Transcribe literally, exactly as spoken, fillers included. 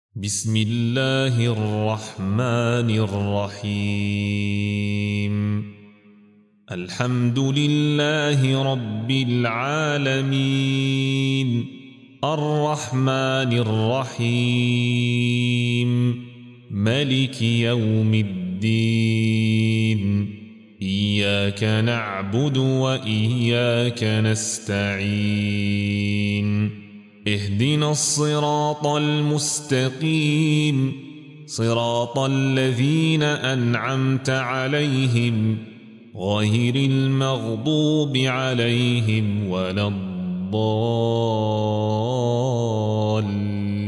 بسم الله الرحمن الرحيم الحمد لله رب العالمين الرحمن الرحيم ملك يوم الدين إياك نعبد وإياك نستعين اهدنا الصراط المستقيم صراط الذين أنعمت عليهم غير المغضوب عليهم ولا الضالين